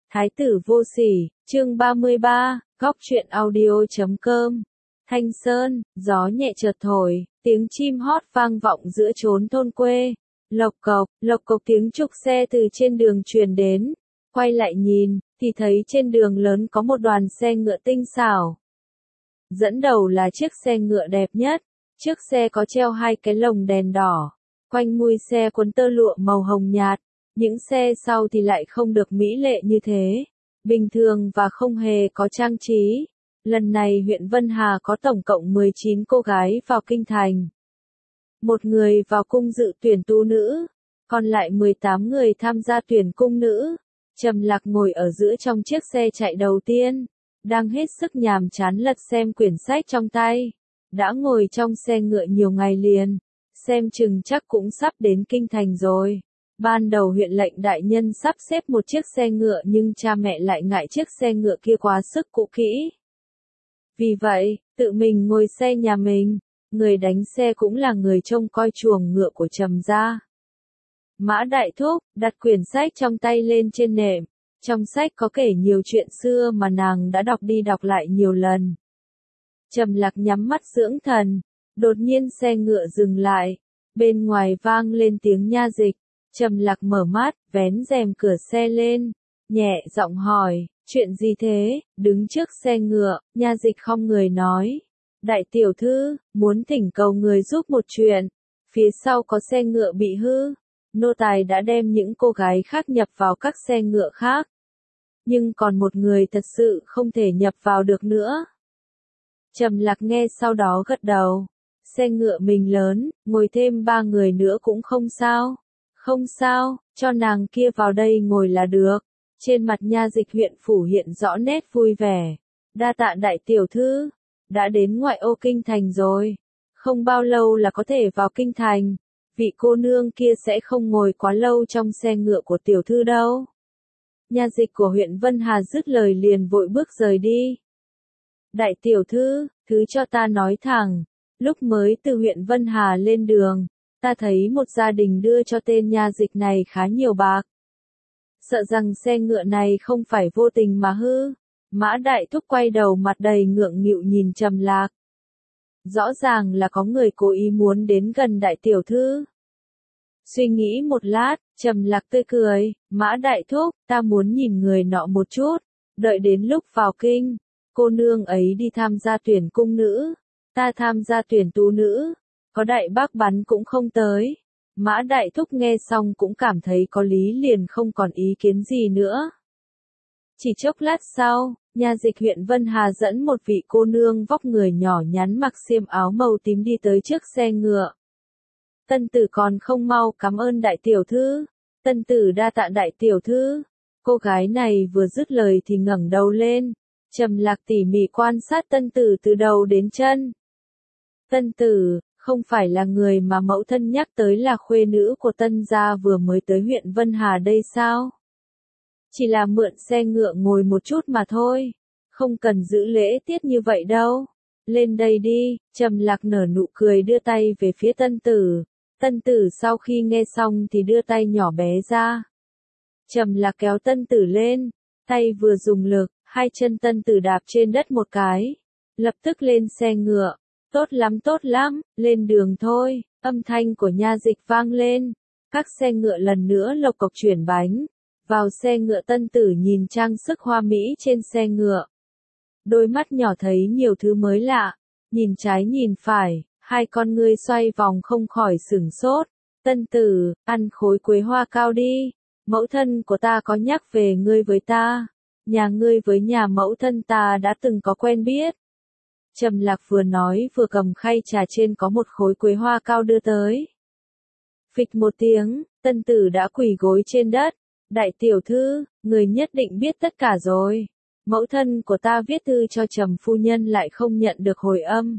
Thái tử vô sỉ, chương 33, góc truyện audio.com. Thanh Sơn, gió nhẹ chợt thổi, tiếng chim hót vang vọng giữa chốn thôn quê. Lộc cộc tiếng trục xe từ trên đường truyền đến. Quay lại nhìn, thì thấy trên đường lớn có một đoàn xe ngựa tinh xảo. Dẫn đầu là chiếc xe ngựa đẹp nhất. Trước xe có treo hai cái lồng đèn đỏ. Quanh mui xe quấn tơ lụa màu hồng nhạt. Những xe sau thì lại không được mỹ lệ như thế. Bình thường và không hề có trang trí. Lần này huyện Vân Hà có tổng cộng 19 cô gái vào kinh thành. Một người vào cung dự tuyển tú nữ. Còn lại 18 người tham gia tuyển cung nữ. Trầm Lạc ngồi ở giữa trong chiếc xe chạy đầu tiên. Đang hết sức nhàm chán lật xem quyển sách trong tay. Đã ngồi trong xe ngựa nhiều ngày liền. Xem chừng chắc cũng sắp đến kinh thành rồi. Ban đầu huyện lệnh đại nhân sắp xếp một chiếc xe ngựa nhưng cha mẹ lại ngại chiếc xe ngựa kia quá sức cũ kỹ. Vì vậy, tự mình ngồi xe nhà mình, người đánh xe cũng là người trông coi chuồng ngựa của Trầm gia. Mã Đại Thúc đặt quyển sách trong tay lên trên nệm, trong sách có kể nhiều chuyện xưa mà nàng đã đọc đi đọc lại nhiều lần. Trầm Lạc nhắm mắt dưỡng thần, đột nhiên xe ngựa dừng lại, bên ngoài vang lên tiếng nha dịch. Trầm Lạc mở mắt, vén rèm cửa xe lên, nhẹ giọng hỏi, chuyện gì thế? Đứng trước xe ngựa, nha dịch khom người nói, đại tiểu thư, muốn thỉnh cầu người giúp một chuyện, phía sau có xe ngựa bị hư, nô tài đã đem những cô gái khác nhập vào các xe ngựa khác, nhưng còn một người thật sự không thể nhập vào được nữa. Trầm Lạc nghe sau đó gật đầu, xe ngựa mình lớn, ngồi thêm 3 người nữa cũng không sao. Không sao, cho nàng kia vào đây ngồi là được. Trên mặt nha dịch huyện phủ hiện rõ nét vui vẻ. Đa tạ đại tiểu thư, đã đến ngoại ô kinh thành rồi. Không bao lâu là có thể vào kinh thành. Vị cô nương kia sẽ không ngồi quá lâu trong xe ngựa của tiểu thư đâu. Nha dịch của huyện Vân Hà dứt lời liền vội bước rời đi. Đại tiểu thư, thứ cho ta nói thẳng. Lúc mới từ huyện Vân Hà lên đường. Ta thấy một gia đình đưa cho tên nha dịch này khá nhiều bạc. Sợ rằng xe ngựa này không phải vô tình mà hư. Mã Đại Thúc quay đầu mặt đầy ngượng nghịu nhìn Trầm Lạc. Rõ ràng là có người cố ý muốn đến gần đại tiểu thư. Suy nghĩ một lát, Trầm Lạc tươi cười, Mã Đại Thúc, ta muốn nhìn người nọ một chút. Đợi đến lúc vào kinh, cô nương ấy đi tham gia tuyển cung nữ. Ta tham gia tuyển tú nữ. Có đại bác bắn cũng không tới. Mã Đại Thúc nghe xong cũng cảm thấy có lý liền không còn ý kiến gì nữa. Chỉ chốc lát sau, nha dịch huyện Vân Hà dẫn một vị cô nương vóc người nhỏ nhắn mặc xiêm áo màu tím đi tới trước xe ngựa. Tân tử còn không mau cảm ơn đại tiểu thư. Tân tử đa tạ đại tiểu thư. Cô gái này vừa dứt lời thì ngẩng đầu lên. Trầm Lạc tỉ mỉ quan sát tân tử từ đầu đến chân. Tân tử, không phải là người mà mẫu thân nhắc tới là khuê nữ của tân gia vừa mới tới huyện Vân Hà đây sao? Chỉ là mượn xe ngựa ngồi một chút mà thôi, không cần giữ lễ tiết như vậy đâu. Lên đây đi, Trầm Lạc nở nụ cười đưa tay về phía tân tử. Tân tử sau khi nghe xong thì đưa tay nhỏ bé ra. Trầm Lạc kéo tân tử lên, tay vừa dùng lực, hai chân tân tử đạp trên đất một cái, lập tức lên xe ngựa. Tốt lắm, lên đường thôi, âm thanh của nha dịch vang lên, các xe ngựa lần nữa lộc cộc chuyển bánh, vào xe ngựa tân tử nhìn trang sức hoa mỹ trên xe ngựa. Đôi mắt nhỏ thấy nhiều thứ mới lạ, nhìn trái nhìn phải, hai con ngươi xoay vòng không khỏi sửng sốt. Tân tử, ăn khối quế hoa cao đi, mẫu thân của ta có nhắc về ngươi với ta, nhà ngươi với nhà mẫu thân ta đã từng có quen biết. Trầm Lạc vừa nói vừa cầm khay trà trên có một khối quế hoa cao đưa tới. Phịch một tiếng, tân tử đã quỳ gối trên đất. Đại tiểu thư, người nhất định biết tất cả rồi. Mẫu thân của ta viết thư cho Trầm phu nhân lại không nhận được hồi âm.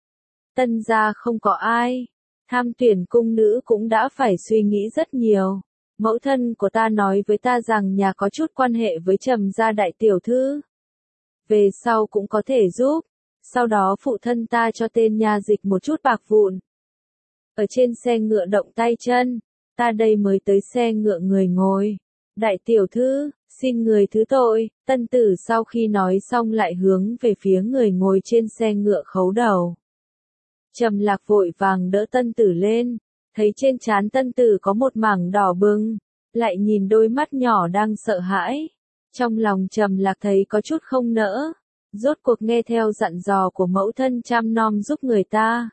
Tân gia không có ai. Tham tuyển cung nữ cũng đã phải suy nghĩ rất nhiều. Mẫu thân của ta nói với ta rằng nhà có chút quan hệ với Trầm gia đại tiểu thư. Về sau cũng có thể giúp. Sau đó phụ thân ta cho tên nha dịch một chút bạc vụn. Ở trên xe ngựa động tay chân, ta đây mới tới xe ngựa người ngồi. Đại tiểu thư, xin người thứ tội, tân tử sau khi nói xong lại hướng về phía người ngồi trên xe ngựa khấu đầu. Trầm Lạc vội vàng đỡ tân tử lên, thấy trên trán tân tử có một mảng đỏ bừng, lại nhìn đôi mắt nhỏ đang sợ hãi. Trong lòng Trầm Lạc thấy có chút không nỡ, rốt cuộc nghe theo dặn dò của mẫu thân chăm nom giúp người ta.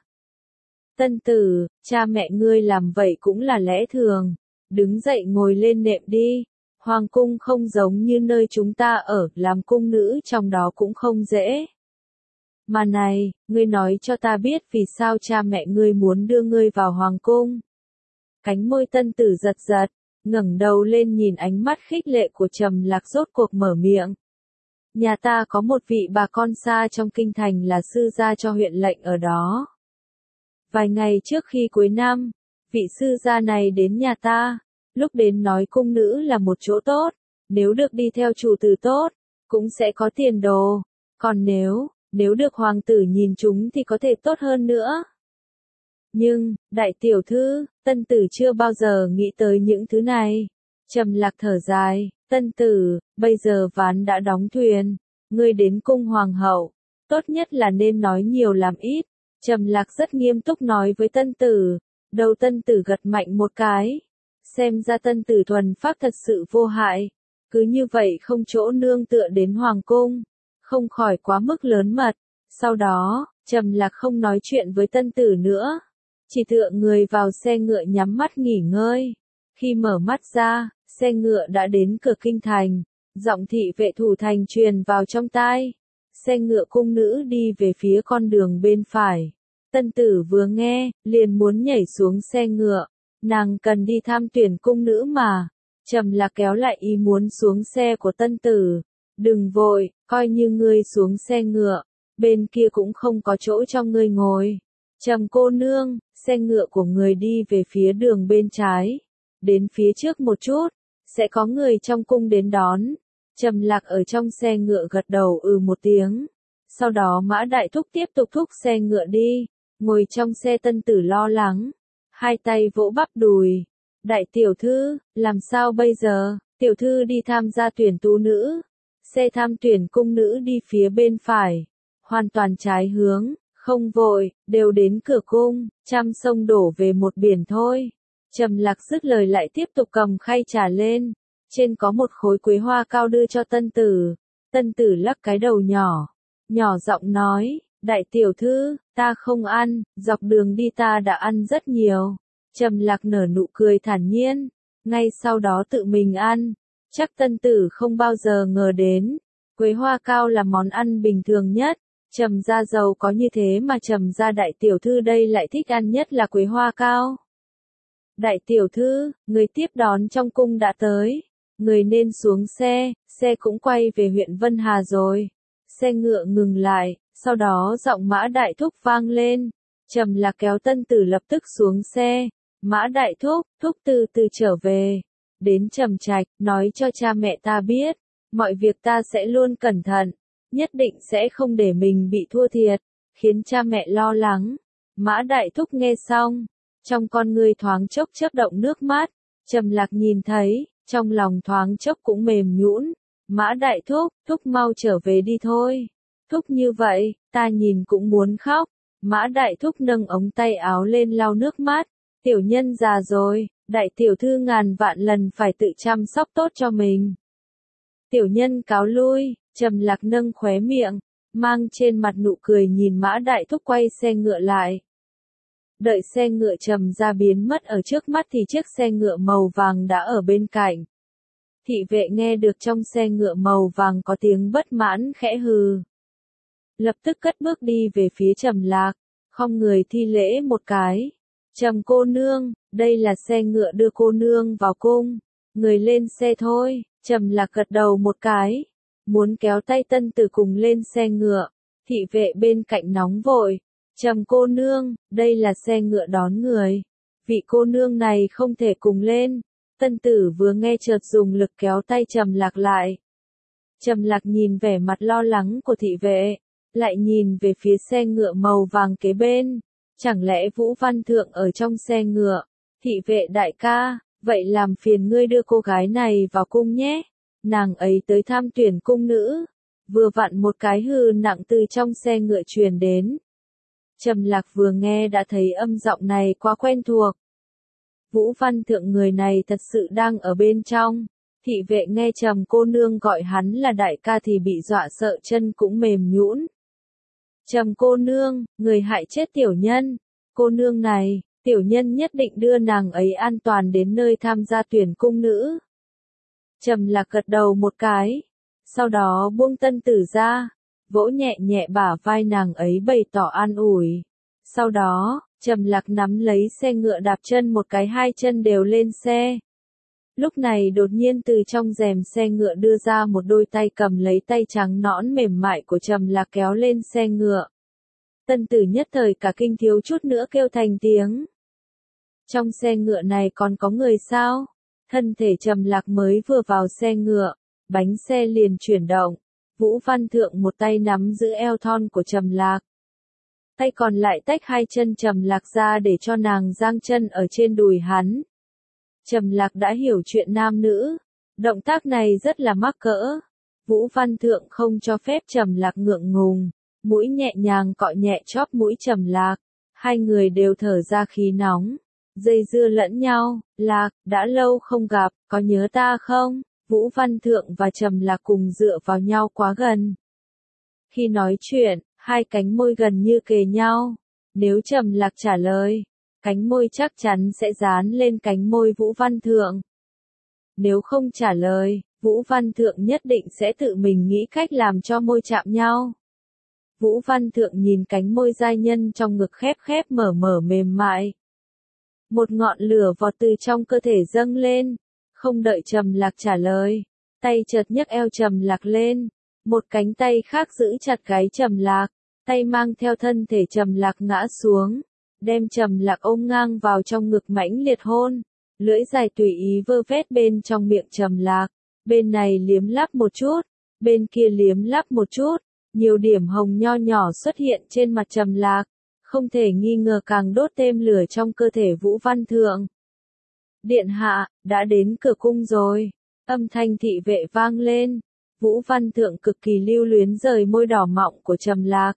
Tân tử, cha mẹ ngươi làm vậy cũng là lẽ thường, đứng dậy ngồi lên nệm đi. Hoàng cung không giống như nơi chúng ta ở, làm cung nữ trong đó cũng không dễ. Mà này, ngươi nói cho ta biết vì sao cha mẹ ngươi muốn đưa ngươi vào hoàng cung. Cánh môi tân tử giật giật, ngẩng đầu lên nhìn ánh mắt khích lệ của Trầm Lạc rốt cuộc mở miệng. Nhà ta có một vị bà con xa trong kinh thành là sư gia cho huyện lệnh ở đó. Vài ngày trước khi cuối năm, vị sư gia này đến nhà ta, lúc đến nói cung nữ là một chỗ tốt, nếu được đi theo chủ tử tốt, cũng sẽ có tiền đồ, còn nếu được hoàng tử nhìn chúng thì có thể tốt hơn nữa. Nhưng, đại tiểu thư, tân tử chưa bao giờ nghĩ tới những thứ này. Trầm Lạc thở dài, tân tử, bây giờ ván đã đóng thuyền, ngươi đến cung hoàng hậu, tốt nhất là nên nói nhiều làm ít. Trầm Lạc rất nghiêm túc nói với tân tử, đầu tân tử gật mạnh một cái. Xem ra tân tử thuần phác thật sự vô hại, cứ như vậy không chỗ nương tựa đến hoàng cung, không khỏi quá mức lớn mật. Sau đó, Trầm Lạc không nói chuyện với tân tử nữa, chỉ tựa người vào xe ngựa nhắm mắt nghỉ ngơi. Khi mở mắt ra, xe ngựa đã đến cửa kinh thành, giọng thị vệ thủ thành truyền vào trong tai. Xe ngựa cung nữ đi về phía con đường bên phải. Tân tử vừa nghe, liền muốn nhảy xuống xe ngựa. Nàng cần đi tham tuyển cung nữ mà. Trầm Lạc kéo lại ý muốn xuống xe của tân tử. Đừng vội, coi như ngươi xuống xe ngựa, bên kia cũng không có chỗ cho ngươi ngồi. Trầm cô nương, xe ngựa của người đi về phía đường bên trái. Đến phía trước một chút, sẽ có người trong cung đến đón. Trầm Lạc ở trong xe ngựa gật đầu một tiếng. Sau đó Mã Đại Thúc tiếp tục thúc xe ngựa đi. Ngồi trong xe tân tử lo lắng, hai tay vỗ bắp đùi. Đại tiểu thư, làm sao bây giờ? Tiểu thư đi tham gia tuyển tú nữ. Xe tham tuyển cung nữ đi phía bên phải. Hoàn toàn trái hướng, không vội, đều đến cửa cung, trăm sông đổ về một biển thôi. Trầm Lạc dứt lời lại tiếp tục cầm khay trà lên. Trên có một khối quế hoa cao đưa cho tân tử. Tân tử lắc cái đầu nhỏ, nhỏ giọng nói, đại tiểu thư, ta không ăn, dọc đường đi ta đã ăn rất nhiều. Trầm Lạc nở nụ cười thản nhiên, ngay sau đó tự mình ăn. Chắc tân tử không bao giờ ngờ đến, quế hoa cao là món ăn bình thường nhất. Trầm gia giàu có như thế mà Trầm gia đại tiểu thư đây lại thích ăn nhất là quế hoa cao. Đại tiểu thư, người tiếp đón trong cung đã tới. Người nên xuống xe, xe cũng quay về huyện Vân Hà rồi. Xe ngựa ngừng lại, sau đó giọng Mã Đại Thúc vang lên. Trầm Lạc kéo tân tử lập tức xuống xe. Mã Đại Thúc, thúc từ từ trở về. Đến Trầm Trạch, nói cho cha mẹ ta biết. Mọi việc ta sẽ luôn cẩn thận. Nhất định sẽ không để mình bị thua thiệt, khiến cha mẹ lo lắng. Mã Đại Thúc nghe xong, trong con ngươi thoáng chốc chớp động nước mắt. Trầm Lạc nhìn thấy, trong lòng thoáng chốc cũng mềm nhũn. Mã Đại Thúc, thúc mau trở về đi thôi. Thúc như vậy, ta nhìn cũng muốn khóc. Mã Đại Thúc nâng ống tay áo lên lau nước mắt. Tiểu nhân già rồi, đại tiểu thư ngàn vạn lần phải tự chăm sóc tốt cho mình. Tiểu nhân cáo lui. Trầm Lạc nâng khóe miệng, mang trên mặt nụ cười nhìn Mã Đại Thúc quay xe ngựa lại. Đợi xe ngựa Trầm gia biến mất ở trước mắt thì chiếc xe ngựa màu vàng đã ở bên cạnh. Thị vệ nghe được trong xe ngựa màu vàng có tiếng bất mãn khẽ hừ. Lập tức cất bước đi về phía Trầm Lạc, khom người thi lễ một cái. Trầm cô nương, đây là xe ngựa đưa cô nương vào cung. Người lên xe thôi. Trầm Lạc gật đầu một cái. Muốn kéo tay tân tử cùng lên xe ngựa. Thị vệ bên cạnh nóng vội. Trầm cô nương, đây là xe ngựa đón người. Vị cô nương này không thể cùng lên. Tân tử vừa nghe chợt dùng lực kéo tay Trầm Lạc lại. Trầm Lạc nhìn vẻ mặt lo lắng của thị vệ, lại nhìn về phía xe ngựa màu vàng kế bên. Chẳng lẽ Vũ Văn Thượng ở trong xe ngựa? Thị vệ đại ca, Vậy làm phiền ngươi đưa cô gái này vào cung nhé. Nàng ấy tới tham tuyển cung nữ. Vừa vặn một cái hư nặng từ trong xe ngựa truyền đến. Trầm Lạc vừa nghe đã thấy âm giọng này quá quen thuộc. Vũ Văn Thượng người này thật sự đang ở bên trong. Thị vệ nghe Trầm cô nương gọi hắn là đại ca thì bị dọa sợ chân cũng mềm nhũn. Trầm cô nương, người hại chết tiểu nhân. Cô nương này, tiểu nhân nhất định đưa nàng ấy an toàn đến nơi tham gia tuyển cung nữ. Trầm Lạc gật đầu một cái. Sau đó buông Tân Tử ra. Vỗ nhẹ nhẹ bả vai nàng ấy bày tỏ an ủi. Sau đó, Trầm Lạc nắm lấy xe ngựa đạp chân một cái hai chân đều lên xe. Lúc này đột nhiên từ trong rèm xe ngựa đưa ra một đôi tay cầm lấy tay trắng nõn mềm mại của Trầm Lạc kéo lên xe ngựa. Tân Tử nhất thời cả kinh thiếu chút nữa kêu thành tiếng. Trong xe ngựa này còn có người sao? Thân thể Trầm Lạc mới vừa vào xe ngựa, bánh xe liền chuyển động. Vũ Văn Thượng một tay nắm giữ eo thon của Trầm Lạc. Tay còn lại tách hai chân Trầm Lạc ra để cho nàng giang chân ở trên đùi hắn. Trầm Lạc đã hiểu chuyện nam nữ. Động tác này rất là mắc cỡ. Vũ Văn Thượng không cho phép Trầm Lạc ngượng ngùng. Mũi nhẹ nhàng cọ nhẹ chóp mũi Trầm Lạc. Hai người đều thở ra khí nóng. Dây dưa lẫn nhau. Lạc, đã lâu không gặp, có nhớ ta không? Vũ Văn Thượng và Trầm Lạc cùng dựa vào nhau quá gần. Khi nói chuyện, hai cánh môi gần như kề nhau. Nếu Trầm Lạc trả lời, cánh môi chắc chắn sẽ dán lên cánh môi Vũ Văn Thượng. Nếu không trả lời, Vũ Văn Thượng nhất định sẽ tự mình nghĩ cách làm cho môi chạm nhau. Vũ Văn Thượng nhìn cánh môi giai nhân trong ngực khép khép mở mở mềm mại. Một ngọn lửa vọt từ trong cơ thể dâng lên. Không đợi Trầm Lạc trả lời, tay chợt nhấc eo Trầm Lạc lên, một cánh tay khác giữ chặt gáy Trầm Lạc, tay mang theo thân thể Trầm Lạc ngã xuống, đem Trầm Lạc ôm ngang vào trong ngực mãnh liệt hôn, lưỡi dài tùy ý vơ vét bên trong miệng Trầm Lạc, bên này liếm láp một chút, bên kia liếm láp một chút, nhiều điểm hồng nho nhỏ xuất hiện trên mặt Trầm Lạc, không thể nghi ngờ càng đốt thêm lửa trong cơ thể Vũ Văn Thượng. Điện hạ, đã đến cửa cung rồi. Âm thanh thị vệ vang lên. Vũ Văn Thượng cực kỳ lưu luyến rời môi đỏ mọng của Trầm Lạc.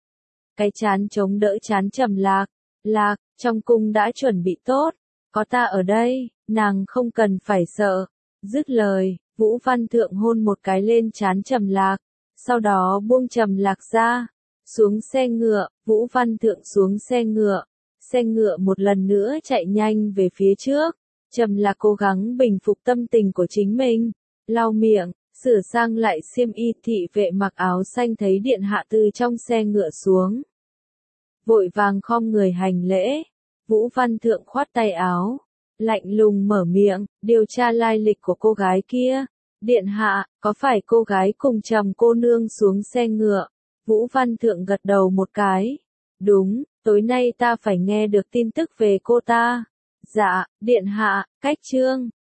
Cái chán chống đỡ chán Trầm Lạc. Lạc, trong cung đã chuẩn bị tốt. Có ta ở đây, nàng không cần phải sợ. Dứt lời, Vũ Văn Thượng hôn một cái lên chán Trầm Lạc. Sau đó buông Trầm Lạc ra. Xuống xe ngựa, Vũ Văn Thượng xuống xe ngựa. Xe ngựa một lần nữa chạy nhanh về phía trước. Trầm Lạc cố gắng bình phục tâm tình của chính mình, lau miệng, sửa sang lại xiêm y. Thị vệ mặc áo xanh thấy điện hạ từ trong xe ngựa xuống. Vội vàng khom người hành lễ. Vũ Văn Thượng khoát tay áo, lạnh lùng mở miệng, điều tra lai lịch của cô gái kia. Điện hạ, có phải cô gái cùng Trầm cô nương xuống xe ngựa? Vũ Văn Thượng gật đầu một cái. Đúng, tối nay ta phải nghe được tin tức về cô ta. Dạ, điện hạ, cách chương.